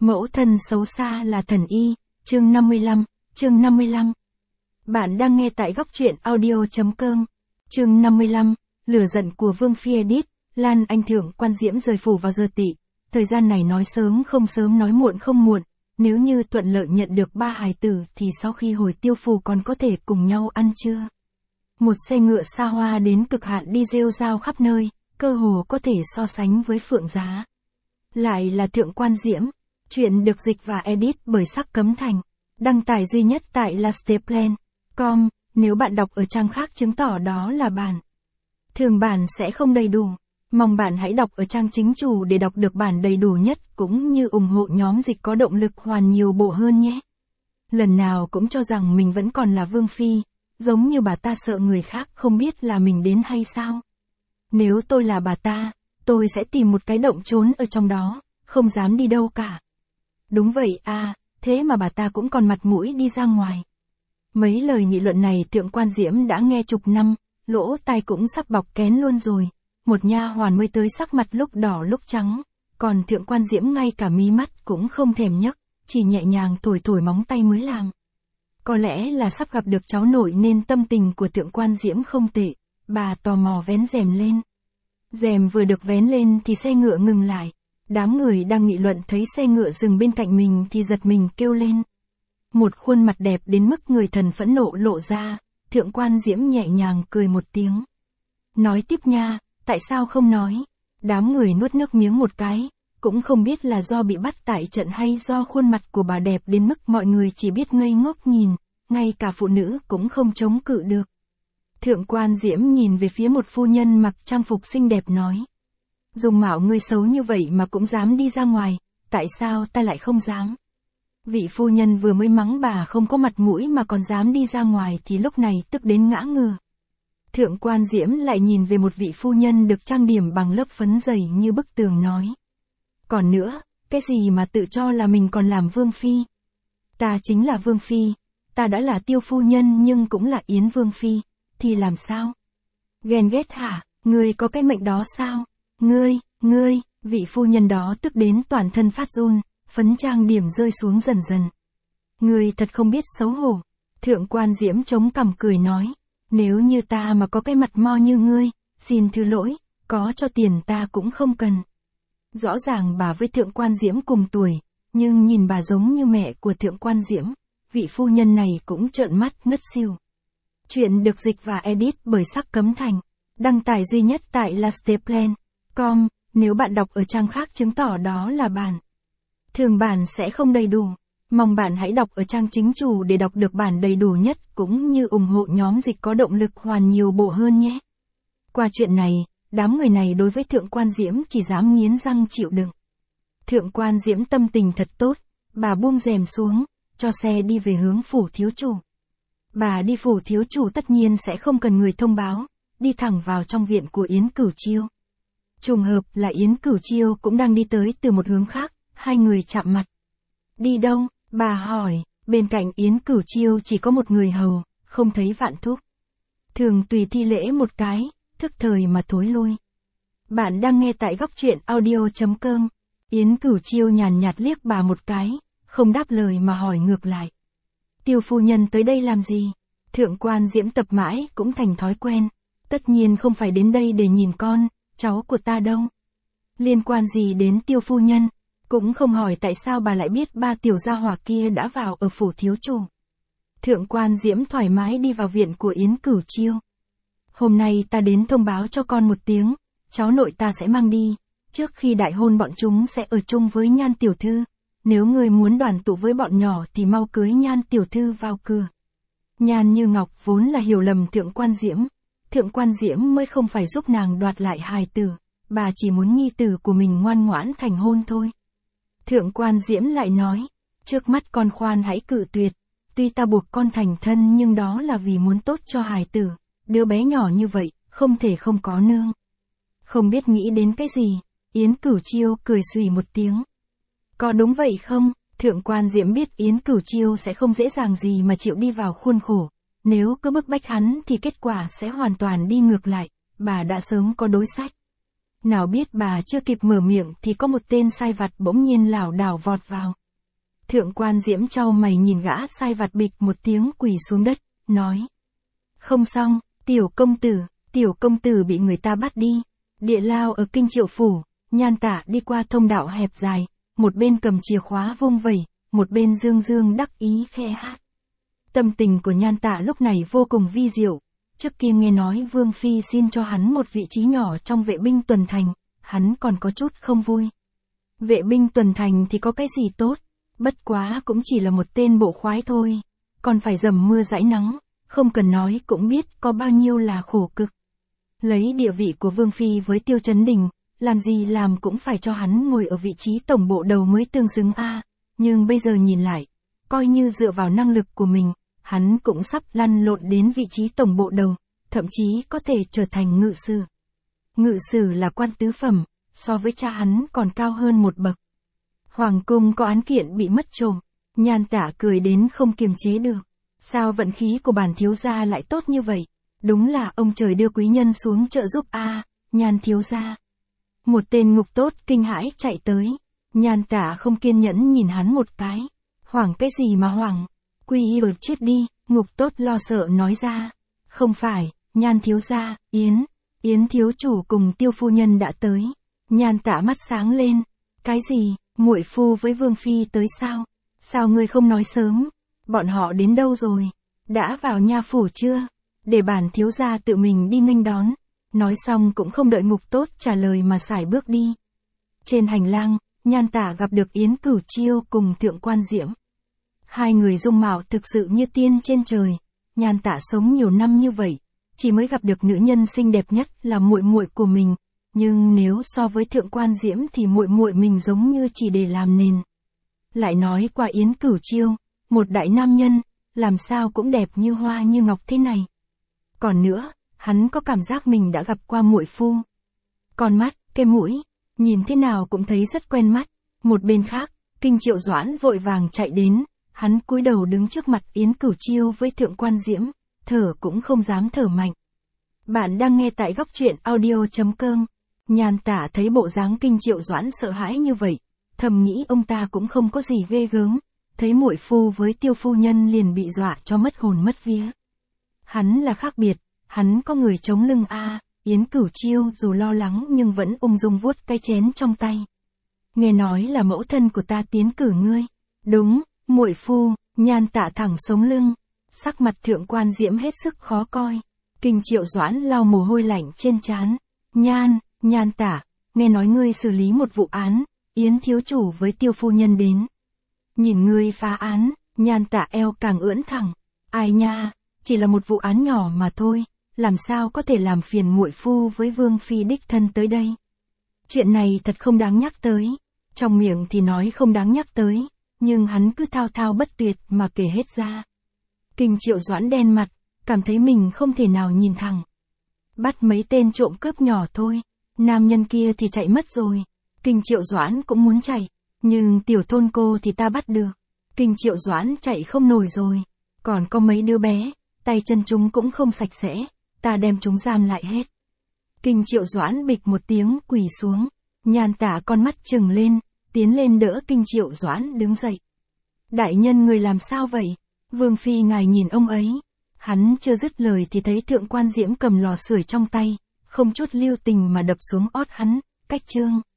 Mẫu thân xấu xa là thần y, chương 55. Bạn đang nghe tại góc truyện audio.com. Chương 55, lửa giận của Vương Phi Edith, Lan Anh Thượng Quan Diễm rời phủ vào giờ Tỵ. Thời gian này nói sớm không sớm nói muộn không muộn, nếu như thuận lợi nhận được 3 hài tử thì sau khi hồi tiêu phủ còn có thể cùng nhau ăn trưa. Một xe ngựa xa hoa đến cực hạn đi rêu rao khắp nơi, cơ hồ có thể so sánh với Phượng Giá. Lại là Thượng Quan Diễm. Chuyện được dịch và edit bởi Sắc Cấm Thành. Đăng tải duy nhất tại lasteplan.com, nếu bạn đọc ở trang khác chứng tỏ đó là bản. Thường bản sẽ không đầy đủ. Mong bạn hãy đọc ở trang chính chủ để đọc được bản đầy đủ nhất cũng như ủng hộ nhóm dịch có động lực hoàn nhiều bộ hơn nhé. Lần nào cũng cho rằng mình vẫn còn là Vương Phi, giống như bà ta sợ người khác không biết là mình đến hay sao. Nếu tôi là bà ta, tôi sẽ tìm một cái động trốn ở trong đó, không dám đi đâu cả. Đúng vậy à, thế mà bà ta cũng còn mặt mũi đi ra ngoài. Mấy lời nghị luận này Thượng Quan Diễm đã nghe chục năm, lỗ tai cũng sắp bọc kén luôn rồi. Một nha hoàn mới tới sắc mặt lúc đỏ lúc trắng, còn Thượng Quan Diễm ngay cả mí mắt cũng không thèm nhấc, chỉ nhẹ nhàng thổi móng tay mới làm. Có lẽ là sắp gặp được cháu nội nên tâm tình của Thượng Quan Diễm không tệ, bà tò mò vén rèm lên. Rèm vừa được vén lên thì xe ngựa ngừng lại. Đám người đang nghị luận thấy xe ngựa dừng bên cạnh mình thì giật mình kêu lên. Một khuôn mặt đẹp đến mức người thần phẫn nộ lộ ra, Thượng Quan Diễm nhẹ nhàng cười một tiếng. Nói tiếp nha, tại sao không nói? Đám người nuốt nước miếng một cái, cũng không biết là do bị bắt tại trận hay do khuôn mặt của bà đẹp đến mức mọi người chỉ biết ngây ngốc nhìn, ngay cả phụ nữ cũng không chống cự được. Thượng Quan Diễm nhìn về phía một phu nhân mặc trang phục xinh đẹp nói. Dung mạo ngươi xấu như vậy mà cũng dám đi ra ngoài, tại sao ta lại không dám? Vị phu nhân vừa mới mắng bà không có mặt mũi mà còn dám đi ra ngoài thì lúc này tức đến ngã ngửa. Thượng Quan Diễm lại nhìn về một vị phu nhân được trang điểm bằng lớp phấn dày như bức tường nói. Còn nữa, cái gì mà tự cho là mình còn làm Vương Phi? Ta chính là Vương Phi, ta đã là Tiêu phu nhân nhưng cũng là Yến Vương Phi, thì làm sao? Ghen ghét hả? Ngươi có cái mệnh đó sao? Ngươi, vị phu nhân đó tức đến toàn thân phát run, phấn trang điểm rơi xuống dần dần. Ngươi thật không biết xấu hổ. Thượng Quan Diễm chống cằm cười nói, nếu như ta mà có cái mặt mo như ngươi, xin thứ lỗi, có cho tiền ta cũng không cần. Rõ ràng bà với Thượng Quan Diễm cùng tuổi, nhưng nhìn bà giống như mẹ của Thượng Quan Diễm, vị phu nhân này cũng trợn mắt ngất xỉu. Chuyện được dịch và edit bởi Sắc Cấm Thành. Đăng tải duy nhất tại lasteplan.com, nếu bạn đọc ở trang khác chứng tỏ đó là bản. Thường bản sẽ không đầy đủ. Mong bạn hãy đọc ở trang chính chủ để đọc được bản đầy đủ nhất cũng như ủng hộ nhóm dịch có động lực hoàn nhiều bộ hơn nhé. Qua chuyện này, đám người này đối với Thượng Quan Diễm chỉ dám nghiến răng chịu đựng. Thượng Quan Diễm tâm tình thật tốt, bà buông rèm xuống, cho xe đi về hướng phủ thiếu chủ. Bà đi phủ thiếu chủ tất nhiên sẽ không cần người thông báo, đi thẳng vào trong viện của Yến Cửu Chiêu. Trùng hợp là Yến Cửu Chiêu cũng đang đi tới từ một hướng khác, hai người chạm mặt. Đi đâu? Bà hỏi, bên cạnh Yến Cửu Chiêu chỉ có một người hầu, không thấy Vạn Thúc. Thường tùy thi lễ một cái, thức thời mà thối lui. Bạn đang nghe tại góc truyện audio.com. Yến Cửu Chiêu nhàn nhạt liếc bà một cái, không đáp lời mà hỏi ngược lại. Tiêu phu nhân tới đây làm gì? Thượng Quan Diễm tập mãi cũng thành thói quen. Tất nhiên không phải đến đây để nhìn con, cháu của ta đâu. Liên quan gì đến Tiêu phu nhân? Cũng không hỏi tại sao bà lại biết ba tiểu gia hỏa kia đã vào ở phủ thiếu chủ. Thượng Quan Diễm thoải mái đi vào viện của Yến Cửu Chiêu. Hôm nay ta đến thông báo cho con một tiếng, cháu nội ta sẽ mang đi. Trước khi đại hôn bọn chúng sẽ ở chung với Nhan tiểu thư. Nếu người muốn đoàn tụ với bọn nhỏ thì mau cưới Nhan tiểu thư vào cửa. Nhan Như Ngọc vốn là hiểu lầm Thượng Quan Diễm. Thượng Quan Diễm mới không phải giúp nàng đoạt lại hài tử, bà chỉ muốn nhi tử của mình ngoan ngoãn thành hôn thôi. Thượng Quan Diễm lại nói, trước mắt con khoan hãy cự tuyệt, tuy ta buộc con thành thân nhưng đó là vì muốn tốt cho hài tử, đứa bé nhỏ như vậy, không thể không có nương. Không biết nghĩ đến cái gì, Yến Cửu Chiêu cười xùy một tiếng. Có đúng vậy không? Thượng Quan Diễm biết Yến Cửu Chiêu sẽ không dễ dàng gì mà chịu đi vào khuôn khổ. Nếu cứ bức bách hắn thì kết quả sẽ hoàn toàn đi ngược lại, bà đã sớm có đối sách. Nào biết bà chưa kịp mở miệng thì có một tên sai vặt bỗng nhiên lảo đảo vọt vào. Thượng quan Diễm chau mày nhìn gã sai vặt bịch một tiếng quỳ xuống đất, nói. Không xong, tiểu công tử bị người ta bắt đi. Địa lao ở Kinh Triệu Phủ, Nhan Tả đi qua thông đạo hẹp dài, một bên cầm chìa khóa vung vẩy, một bên dương dương đắc ý khe hát. Tâm tình của Nhan Tả lúc này vô cùng vi diệu. Trước kia nghe nói Vương Phi xin cho hắn một vị trí nhỏ trong vệ binh tuần thành, hắn còn có chút không vui. Vệ binh tuần thành thì có cái gì tốt, bất quá cũng chỉ là một tên bộ khoái thôi, còn phải dầm mưa dãi nắng, không cần nói cũng biết có bao nhiêu là khổ cực. Lấy địa vị của Vương Phi với Tiêu Chấn Đình, làm gì làm cũng phải cho hắn ngồi ở vị trí tổng bộ đầu mới tương xứng a. Nhưng bây giờ nhìn lại, coi như dựa vào năng lực của mình, hắn cũng sắp lăn lộn đến vị trí tổng bộ đầu, thậm chí có thể trở thành ngự sử. Ngự sử là quan tứ phẩm, so với cha hắn còn cao hơn một bậc. Hoàng cung có án kiện bị mất trộm, Nhan Tả cười đến không kiềm chế được. Sao vận khí của bản thiếu gia lại tốt như vậy? Đúng là ông trời đưa quý nhân xuống trợ giúp a, Nhan thiếu gia. Một tên ngục tốt kinh hãi chạy tới. Nhan Tả không kiên nhẫn nhìn hắn một cái. Hoảng cái gì mà hoảng? Quy y vượt chết đi, ngục tốt lo sợ nói ra. Không phải, Nhan thiếu gia, Yến thiếu chủ cùng Tiêu phu nhân đã tới. Nhan Tả mắt sáng lên. Cái gì, muội phu với Vương Phi tới sao? Sao ngươi không nói sớm? Bọn họ đến đâu rồi? Đã vào nha phủ chưa? Để bản thiếu gia tự mình đi nghênh đón. Nói xong cũng không đợi ngục tốt trả lời mà sải bước đi. Trên hành lang, Nhan Tả gặp được Yến Cửu Chiêu cùng Thượng quan Diễm. Hai người dung mạo thực sự như tiên trên trời. Nhan Tả sống nhiều năm như vậy, chỉ mới gặp được nữ nhân xinh đẹp nhất là muội muội của mình, nhưng nếu so với Thượng quan Diễm thì muội muội mình giống như chỉ để làm nền. Lại nói qua Yến Cửu Chiêu, một đại nam nhân, làm sao cũng đẹp như hoa như ngọc thế này. Còn nữa, hắn có cảm giác mình đã gặp qua muội phu. Con mắt, cái mũi, nhìn thế nào cũng thấy rất quen mắt. Một bên khác, Kinh Triệu Doãn vội vàng chạy đến, hắn cúi đầu đứng trước mặt Yến Cửu Chiêu với Thượng quan Diễm, thở cũng không dám thở mạnh. Bạn đang nghe tại góc truyện audio.com. Nhan Tả thấy bộ dáng Kinh Triệu Doãn sợ hãi như vậy, thầm nghĩ ông ta cũng không có gì ghê gớm, thấy muội phu với Tiêu phu nhân liền bị dọa cho mất hồn mất vía. Hắn là khác biệt, hắn có người chống lưng a. Yến Cửu Chiêu dù lo lắng nhưng vẫn ung dung vuốt cái chén trong tay. Nghe nói là mẫu thân của ta tiến cử ngươi. Đúng, muội phu. Nhan Tả thẳng sống lưng, sắc mặt Thượng quan Diễm hết sức khó coi. Kinh Triệu Doãn lau mồ hôi lạnh trên trán. Nhan Tả, nghe nói ngươi xử lý một vụ án, Yến thiếu chủ với Tiêu phu nhân đến. Nhìn ngươi phá án, Nhan Tả eo càng ưỡn thẳng. Ai nha, chỉ là một vụ án nhỏ mà thôi, làm sao có thể làm phiền muội phu với Vương Phi đích thân tới đây. Chuyện này thật không đáng nhắc tới. Trong miệng thì nói không đáng nhắc tới, nhưng hắn cứ thao thao bất tuyệt mà kể hết ra. Kinh Triệu Doãn đen mặt, cảm thấy mình không thể nào nhìn thẳng. Bắt mấy tên trộm cướp nhỏ thôi, nam nhân kia thì chạy mất rồi. Kinh Triệu Doãn cũng muốn chạy, nhưng tiểu thôn cô thì ta bắt được. Kinh Triệu Doãn chạy không nổi rồi, còn có mấy đứa bé, tay chân chúng cũng không sạch sẽ, ta đem chúng giam lại hết. Kinh Triệu Doãn bịch một tiếng quỳ xuống, Nhan Tả con mắt trừng lên, tiến lên đỡ Kinh Triệu Doãn đứng dậy. Đại nhân người làm sao vậy? Vương Phi ngài nhìn ông ấy. Hắn chưa dứt lời thì thấy Thượng quan Diễm cầm lò sưởi trong tay, không chút lưu tình mà đập xuống ót hắn, cách trương.